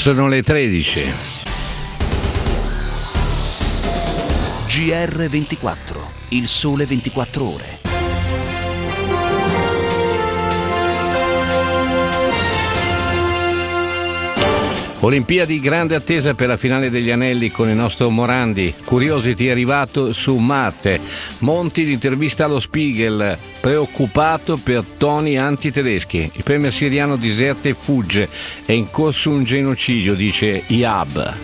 Sono le 13. GR24, il sole 24 ore. Olimpiadi, grande attesa per la finale degli anelli con il nostro Morandi. Curiosity è arrivato su Marte. Monti, l'intervista allo Spiegel, preoccupato per toni antitedeschi. Il premier siriano diserta e fugge. È in corso un genocidio, dice IAB.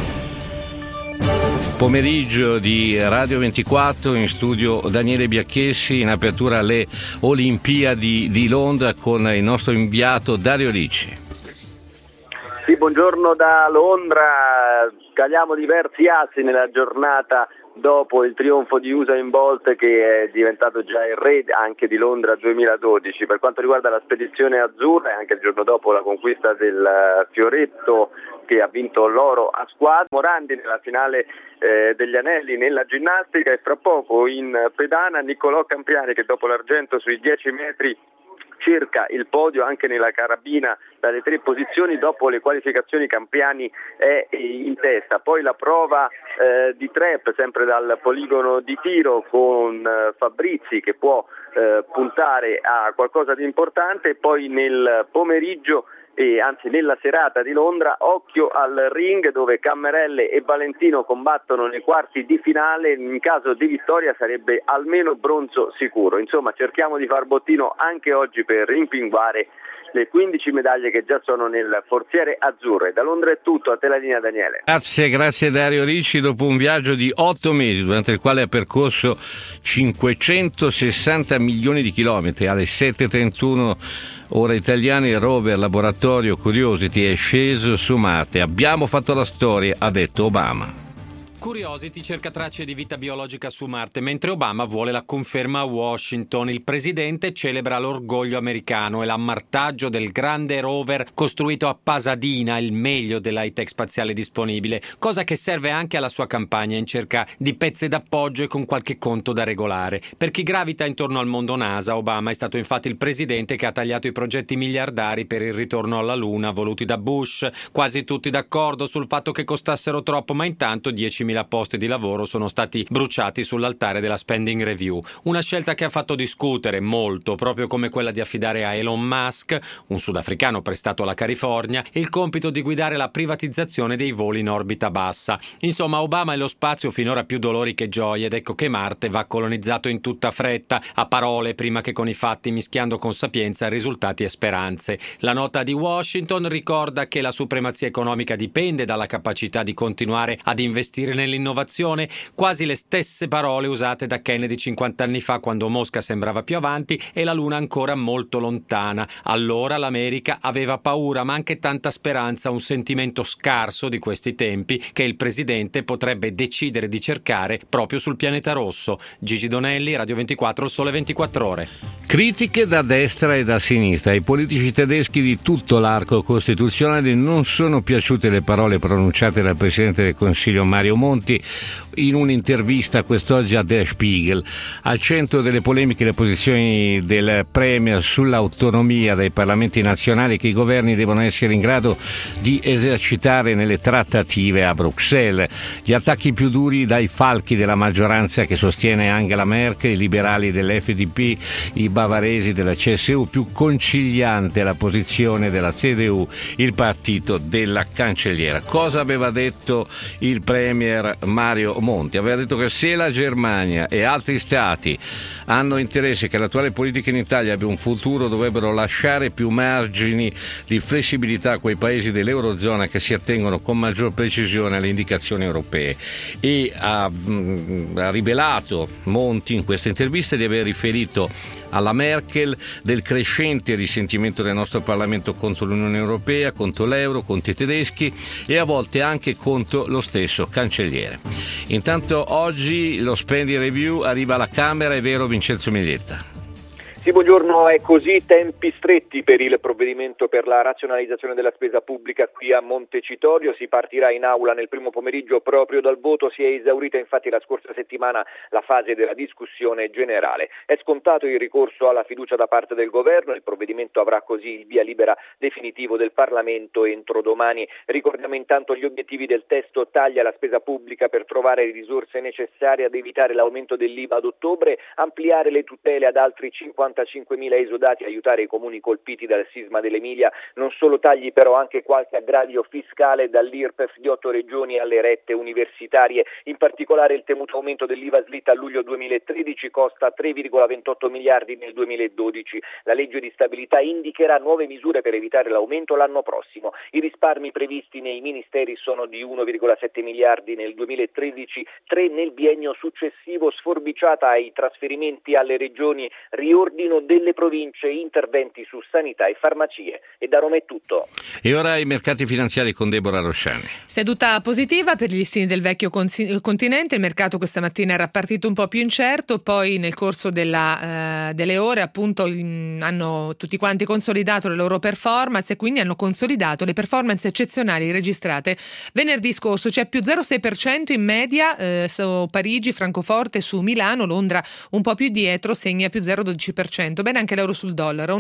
Pomeriggio di Radio 24, in studio Daniele Biacchessi, in apertura alle Olimpiadi di Londra con il nostro inviato Dario Ricci. Sì, buongiorno da Londra. Caliamo diversi assi nella giornata dopo il trionfo di Usain Bolt, che è diventato già il re anche di Londra 2012. Per quanto riguarda la spedizione azzurra, e anche il giorno dopo la conquista del fioretto che ha vinto l'oro a squadra, Morandi nella finale degli anelli nella ginnastica, e fra poco in pedana Niccolò Campiani, che dopo l'argento sui 10 metri cerca il podio anche nella carabina dalle 3 posizioni. Dopo le qualificazioni Campiani è in testa. Poi la prova di trap, sempre dal poligono di tiro, con Fabrizi che può puntare a qualcosa di importante. E poi nel pomeriggio, anzi nella serata di Londra, occhio al ring, dove Cammerelle e Valentino combattono nei quarti di finale. In caso di vittoria sarebbe almeno bronzo sicuro. Insomma, cerchiamo di far bottino anche oggi per rimpinguare le 15 medaglie che già sono nel forziere azzurro. Da Londra è tutto, a te la linea Daniele. Grazie Dario Ricci. Dopo un viaggio di 8 mesi, durante il quale ha percorso 560 milioni di chilometri, alle 7:31 ora italiane, il rover laboratorio Curiosity è sceso su Marte. Abbiamo fatto la storia, ha detto Obama. Curiosity cerca tracce di vita biologica su Marte, mentre Obama vuole la conferma a Washington. Il presidente celebra l'orgoglio americano e l'ammartaggio del grande rover costruito a Pasadena, il meglio dell'high-tech spaziale disponibile, cosa che serve anche alla sua campagna in cerca di pezze d'appoggio e con qualche conto da regolare. Per chi gravita intorno al mondo NASA, Obama è stato infatti il presidente che ha tagliato i progetti miliardari per il ritorno alla Luna voluti da Bush, quasi tutti d'accordo sul fatto che costassero troppo, ma intanto 10.000 posti di lavoro sono stati bruciati sull'altare della spending review. Una scelta che ha fatto discutere molto, proprio come quella di affidare a Elon Musk, un sudafricano prestato alla California, il compito di guidare la privatizzazione dei voli in orbita bassa. Insomma, Obama e lo spazio finora più dolori che gioie, ed ecco che Marte va colonizzato in tutta fretta, a parole prima che con i fatti, mischiando con sapienza risultati e speranze. La nota di Washington ricorda che la supremazia economica dipende dalla capacità di continuare ad investire nell'innovazione, quasi le stesse parole usate da Kennedy 50 anni fa, quando Mosca sembrava più avanti e la Luna ancora molto lontana. Allora l'America aveva paura, ma anche tanta speranza, un sentimento scarso di questi tempi che il presidente potrebbe decidere di cercare proprio sul pianeta rosso. Gigi Donelli, Radio 24, il sole 24 ore. Critiche da destra e da sinistra. Ai politici tedeschi di tutto l'arco costituzionale non sono piaciute le parole pronunciate dal Presidente del Consiglio Mario Monti in un'intervista quest'oggi a Der Spiegel. Al centro delle polemiche le posizioni del Premier sull'autonomia dei parlamenti nazionali che i governi devono essere in grado di esercitare nelle trattative a Bruxelles. Gli attacchi più duri dai falchi della maggioranza che sostiene Angela Merkel, i liberali dell'FDP, i bavaresi della CSU, più conciliante la posizione della CDU, il partito della cancelliera. Cosa aveva detto il Premier Mario Monti? Aveva detto che se la Germania e altri stati hanno interesse che l'attuale politica in Italia abbia un futuro, dovrebbero lasciare più margini di flessibilità a quei paesi dell'Eurozona che si attengono con maggior precisione alle indicazioni europee. E ha rivelato Monti in questa intervista di aver riferito alla Merkel del crescente risentimento del nostro Parlamento contro l'Unione Europea, contro l'euro, contro i tedeschi e a volte anche contro lo stesso cancelliere. Intanto oggi lo spending review arriva alla Camera, è vero Vincenzo Miglietta? Sì, buongiorno. È così, tempi stretti per il provvedimento per la razionalizzazione della spesa pubblica qui a Montecitorio. Si partirà in aula nel primo pomeriggio proprio dal voto. Si è esaurita infatti la scorsa settimana la fase della discussione generale. È scontato il ricorso alla fiducia da parte del governo. Il provvedimento avrà così il via libera definitivo del Parlamento entro domani. Ricordiamo intanto gli obiettivi del testo: taglia la spesa pubblica per trovare le risorse necessarie ad evitare l'aumento dell'IVA ad ottobre, ampliare le tutele ad altri 55.000 esodati, aiutare i comuni colpiti dal sisma dell'Emilia. Non solo tagli, però anche qualche aggravio fiscale, dall'IRPEF di 8 regioni alle rette universitarie. In particolare il temuto aumento dell'IVA slitta a luglio 2013 costa 3,28 miliardi nel 2012. La legge di stabilità indicherà nuove misure per evitare l'aumento l'anno prossimo. I risparmi previsti nei ministeri sono di 1,7 miliardi nel 2013, 3 nel biennio successivo, sforbiciata ai trasferimenti alle regioni, riordino delle province, interventi su sanità e farmacie. E da Roma è tutto. E ora i mercati finanziari con Deborah Rosciani. Seduta positiva per gli listini del vecchio continente. Il mercato questa mattina era partito un po' più incerto, poi nel corso delle ore appunto hanno tutti quanti consolidato le loro performance e quindi hanno consolidato le performance eccezionali registrate venerdì scorso. C'è più 0,6% in media su Parigi, Francoforte, su Milano. Londra un po' più dietro segna più 0,12%. Bene anche l'euro sul dollaro,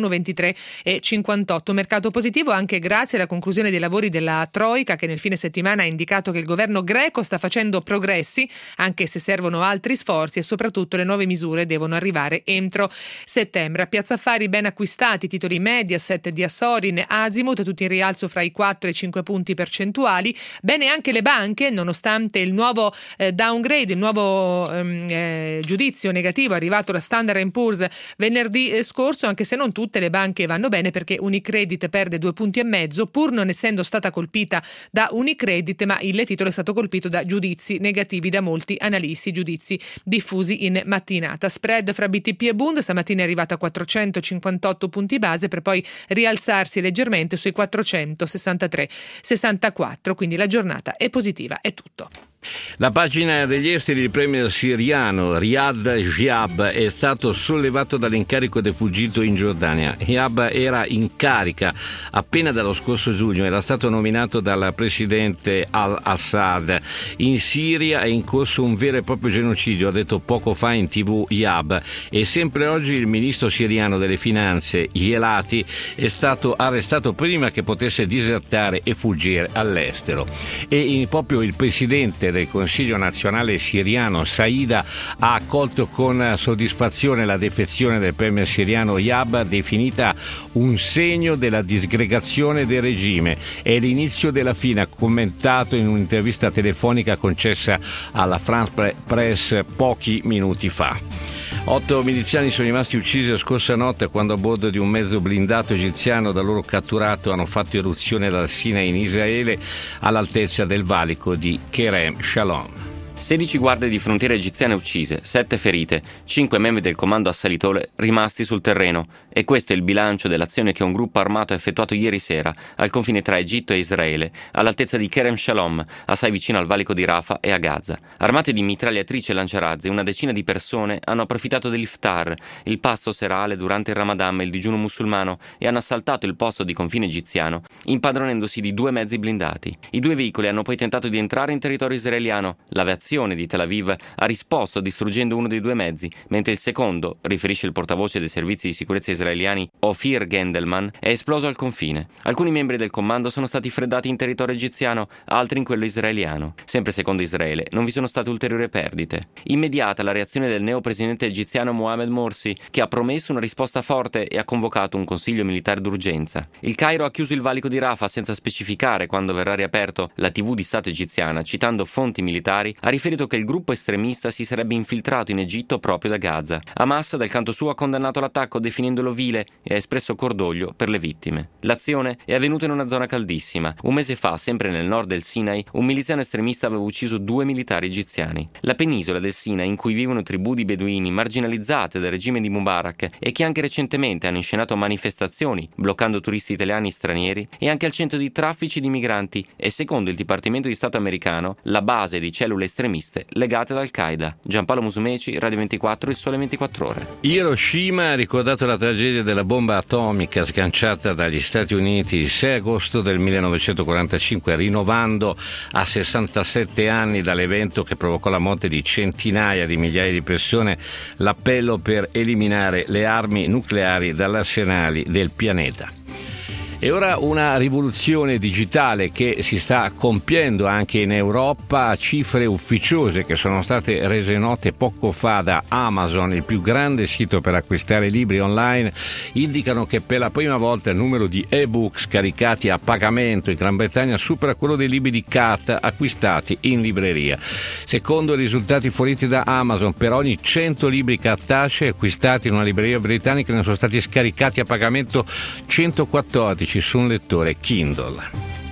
1,23,58. Mercato positivo anche grazie alla conclusione dei lavori della Troika, che nel fine settimana ha indicato che il governo greco sta facendo progressi, anche se servono altri sforzi, e soprattutto le nuove misure devono arrivare entro settembre. A Piazza Affari ben acquistati titoli Mediaset, Diasorin, Azimut, tutti in rialzo fra i 4 e i 5 punti percentuali. Bene anche le banche, nonostante il nuovo downgrade, il nuovo giudizio negativo arrivato da Standard & Poor's venerdì scorso, anche se non tutte le banche vanno bene, perché Unicredit perde 2,5 punti, pur non essendo stata colpita da Unicredit, ma il titolo è stato colpito da giudizi negativi da molti analisti, giudizi diffusi in mattinata. Spread fra BTP e Bund stamattina è arrivata a 458 punti base per poi rialzarsi leggermente sui 463,64, quindi la giornata è positiva, è tutto. La pagina degli esteri. Il premier siriano Riyad Ghiyab è stato sollevato dall'incarico ed è fuggito in Giordania. Ghiyab era in carica appena dallo scorso giugno, era stato nominato dal presidente al-Assad. In Siria è in corso un vero e proprio genocidio, ha detto poco fa in TV Ghiyab, e sempre oggi il ministro siriano delle finanze Yelati è stato arrestato prima che potesse disertare e fuggire all'estero. E proprio il presidente del Consiglio nazionale siriano Saida ha accolto con soddisfazione la defezione del premier siriano Ghiyab, definita un segno della disgregazione del regime. È l'inizio della fine, ha commentato in un'intervista telefonica concessa alla France Press pochi minuti fa. 8 miliziani sono rimasti uccisi la scorsa notte quando a bordo di un mezzo blindato egiziano da loro catturato hanno fatto irruzione dal Sinai in Israele all'altezza del valico di Kerem Shalom. 16 guardie di frontiera egiziane uccise, 7 ferite, 5 membri del comando assalitore rimasti sul terreno. E questo è il bilancio dell'azione che un gruppo armato ha effettuato ieri sera al confine tra Egitto e Israele, all'altezza di Kerem Shalom, assai vicino al valico di Rafah e a Gaza. Armati di mitragliatrici e lanciarazzi, una decina di persone hanno approfittato dell'iftar, il pasto serale durante il Ramadan e il digiuno musulmano, e hanno assaltato il posto di confine egiziano, impadronendosi di 2 mezzi blindati. I 2 veicoli hanno poi tentato di entrare in territorio israeliano. L'aviazione di Tel Aviv ha risposto distruggendo uno dei 2 mezzi, mentre il secondo, riferisce il portavoce dei servizi di sicurezza israeliani Ofir Gendelman, è esploso al confine. Alcuni membri del comando sono stati freddati in territorio egiziano, altri in quello israeliano. Sempre secondo Israele non vi sono state ulteriori perdite. Immediata la reazione del neopresidente egiziano Mohamed Morsi, che ha promesso una risposta forte e ha convocato un consiglio militare d'urgenza. Il Cairo ha chiuso il valico di Rafah senza specificare quando verrà riaperto. La TV di Stato egiziana, citando fonti militari, ha riferito che il gruppo estremista si sarebbe infiltrato in Egitto proprio da Gaza. Hamas, dal canto suo, ha condannato l'attacco definendolo vile e ha espresso cordoglio per le vittime. L'azione è avvenuta in una zona caldissima. Un mese fa, sempre nel nord del Sinai, un miliziano estremista aveva ucciso 2 militari egiziani. La penisola del Sinai, in cui vivono tribù di beduini marginalizzate dal regime di Mubarak e che anche recentemente hanno inscenato manifestazioni bloccando turisti italiani e stranieri, è anche al centro di traffici di migranti e, secondo il Dipartimento di Stato americano, la base di cellule estremiste estremiste legate ad Al-Qaeda. Giampaolo Musumeci, Radio 24, Il Sole 24 Ore. Hiroshima ha ricordato la tragedia della bomba atomica sganciata dagli Stati Uniti il 6 agosto del 1945, rinnovando a 67 anni dall'evento che provocò la morte di centinaia di migliaia di persone l'appello per eliminare le armi nucleari dagli arsenali del pianeta. E ora una rivoluzione digitale che si sta compiendo anche in Europa. Cifre ufficiose che sono state rese note poco fa da Amazon, il più grande sito per acquistare libri online, indicano che per la prima volta il numero di ebook scaricati a pagamento in Gran Bretagna supera quello dei libri di carta acquistati in libreria. Secondo i risultati forniti da Amazon, per ogni 100 libri cartacei acquistati in una libreria britannica ne sono stati scaricati a pagamento 114 su un lettore Kindle.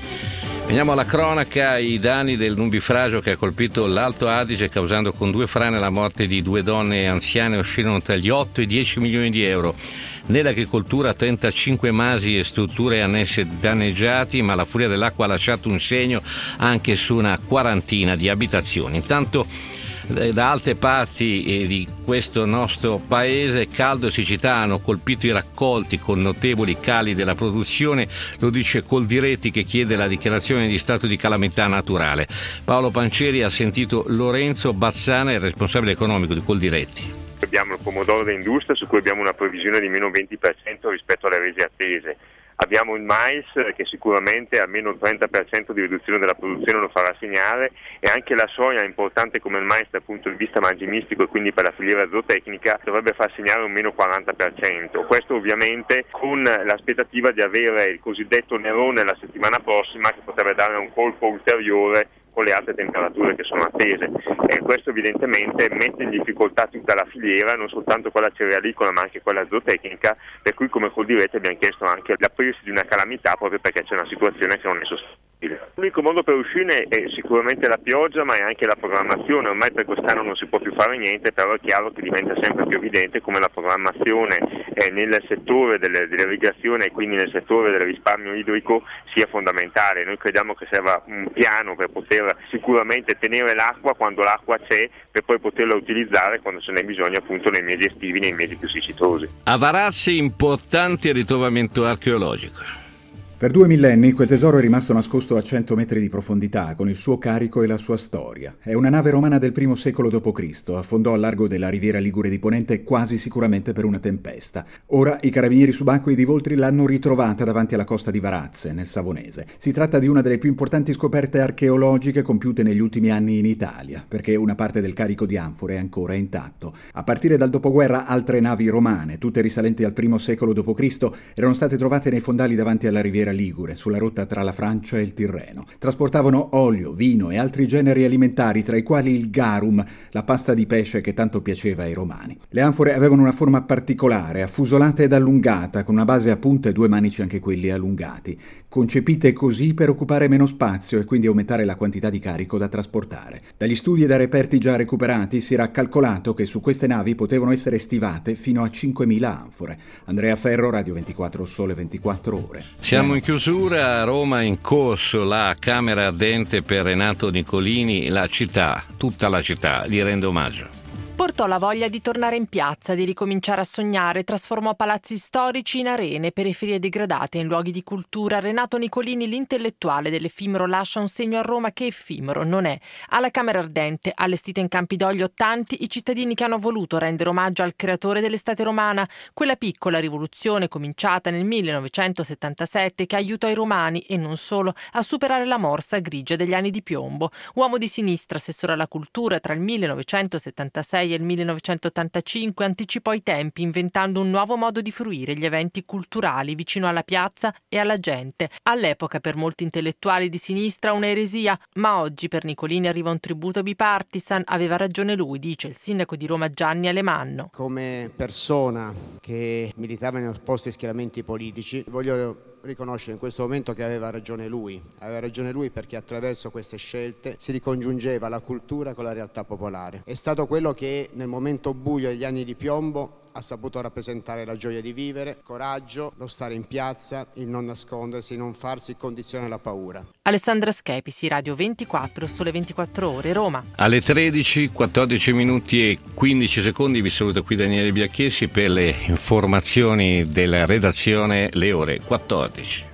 Veniamo alla cronaca. I danni del nubifragio che ha colpito l'Alto Adige, causando con 2 frane la morte di 2 donne anziane, oscillano tra gli 8 e i 10 milioni di euro. Nell'agricoltura 35 masi e strutture annesse danneggiati, ma la furia dell'acqua ha lasciato un segno anche su una quarantina di abitazioni. Intanto da altre parti di questo nostro paese caldo e siccità hanno colpito i raccolti con notevoli cali della produzione, lo dice Coldiretti che chiede la dichiarazione di stato di calamità naturale. Paolo Pancieri ha sentito Lorenzo Bazzana, il responsabile economico di Coldiretti. Abbiamo il pomodoro da industria su cui abbiamo una previsione di meno 20% rispetto alle rese attese. Abbiamo il mais che sicuramente almeno il 30% di riduzione della produzione lo farà segnare, e anche la soia, importante come il mais dal punto di vista mangimistico e quindi per la filiera zootecnica, dovrebbe far segnare un meno 40%. Questo ovviamente con l'aspettativa di avere il cosiddetto Nerone la settimana prossima, che potrebbe dare un colpo ulteriore con le alte temperature che sono attese, e questo evidentemente mette in difficoltà tutta la filiera, non soltanto quella cerealicola ma anche quella zootecnica, per cui come Coldiretti abbiamo chiesto anche l'aprirsi di una calamità proprio perché c'è una situazione che non è sostenibile. L'unico modo per uscirne è sicuramente la pioggia, ma è anche la programmazione. Ormai per quest'anno non si può più fare niente, però è chiaro che diventa sempre più evidente come la programmazione nel settore dell'irrigazione e quindi nel settore del risparmio idrico sia fondamentale. Noi crediamo che serva un piano per poter sicuramente tenere l'acqua quando l'acqua c'è, per poi poterla utilizzare quando ce n'è bisogno, appunto nei mesi estivi, nei mesi più siccitosi. A Varazzi importante ritrovamento archeologico. Per 2 millenni quel tesoro è rimasto nascosto a 100 metri di profondità, con il suo carico e la sua storia. È una nave romana del I secolo d.C., affondò al largo della riviera Ligure di Ponente quasi sicuramente per una tempesta. Ora i carabinieri subacquei di Voltri l'hanno ritrovata davanti alla costa di Varazze, nel Savonese. Si tratta di una delle più importanti scoperte archeologiche compiute negli ultimi anni in Italia, perché una parte del carico di anfore è ancora intatto. A partire dal dopoguerra altre navi romane, tutte risalenti al I secolo d.C., erano state trovate nei fondali davanti alla riviera Ligure, sulla rotta tra la Francia e il Tirreno. Trasportavano olio, vino e altri generi alimentari, tra i quali il garum, la pasta di pesce che tanto piaceva ai romani. Le anfore avevano una forma particolare, affusolata ed allungata, con una base a punta e 2 manici anche quelli allungati, concepite così per occupare meno spazio e quindi aumentare la quantità di carico da trasportare. Dagli studi e dai reperti già recuperati si era calcolato che su queste navi potevano essere stivate fino a 5.000 anfore. Andrea Ferro, Radio 24, Sole 24 Ore. Siamo in chiusura. A Roma in corso la Camera Ardente per Renato Nicolini. La città, tutta la città, gli rende omaggio. Portò la voglia di tornare in piazza, di ricominciare a sognare, trasformò palazzi storici in arene, periferie degradate in luoghi di cultura. Renato Nicolini, l'intellettuale dell'effimero, lascia un segno a Roma che effimero non è. Alla Camera Ardente, allestita in Campidoglio, tanti i cittadini che hanno voluto rendere omaggio al creatore dell'estate romana, quella piccola rivoluzione cominciata nel 1977 che aiutò i romani, e non solo, a superare la morsa grigia degli anni di piombo. Uomo di sinistra, assessore alla cultura tra il 1976 e il 1985, anticipò i tempi inventando un nuovo modo di fruire gli eventi culturali vicino alla piazza e alla gente. All'epoca per molti intellettuali di sinistra un'eresia, ma oggi per Nicolini arriva un tributo bipartisan. Aveva ragione lui, dice il sindaco di Roma Gianni Alemanno. Come persona che militava in opposti schieramenti politici, voglio riconoscere in questo momento che aveva ragione lui perché attraverso queste scelte si ricongiungeva la cultura con la realtà popolare. È stato quello che nel momento buio degli anni di piombo ha saputo rappresentare la gioia di vivere, coraggio, lo stare in piazza, il non nascondersi, il non farsi condizionare la paura. Alessandra Schepisi, Radio 24, Sole 24 Ore, Roma. Alle 13, 14 minuti e 15 secondi vi saluta qui Daniele Biacchessi per le informazioni della redazione, le ore 14.